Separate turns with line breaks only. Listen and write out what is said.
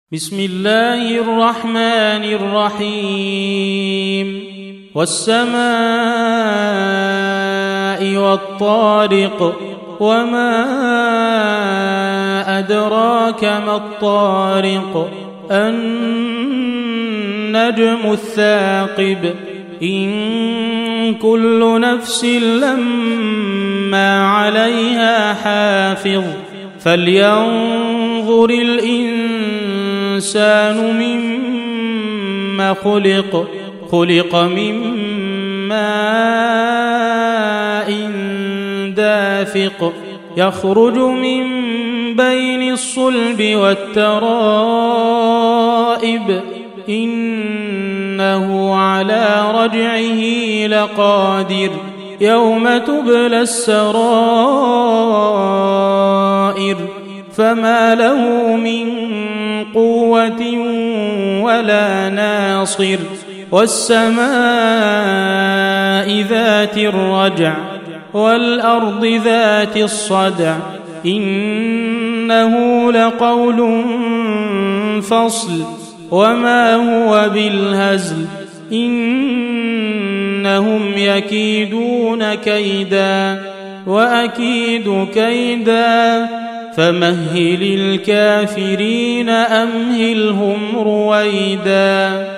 بسم الله الرحمن الرحيم والسماء والطارق وما أدراك ما الطارق النجم الثاقب إن كل نفس لما عليها حافظ فلينظر الإنسان مما خلق من ماء دافق يخرج من بين الصلب والترائب إنه على رجعه لقادر يوم تبلى السرائر فما له من قوة ولا ناصر والسماء ذات الرجع والأرض ذات الصدع إنه لقول فصل وما هو بالهزل إنهم يكيدون كيدا وأكيد كيدا فمهل الكافرين أمهلهم رويدا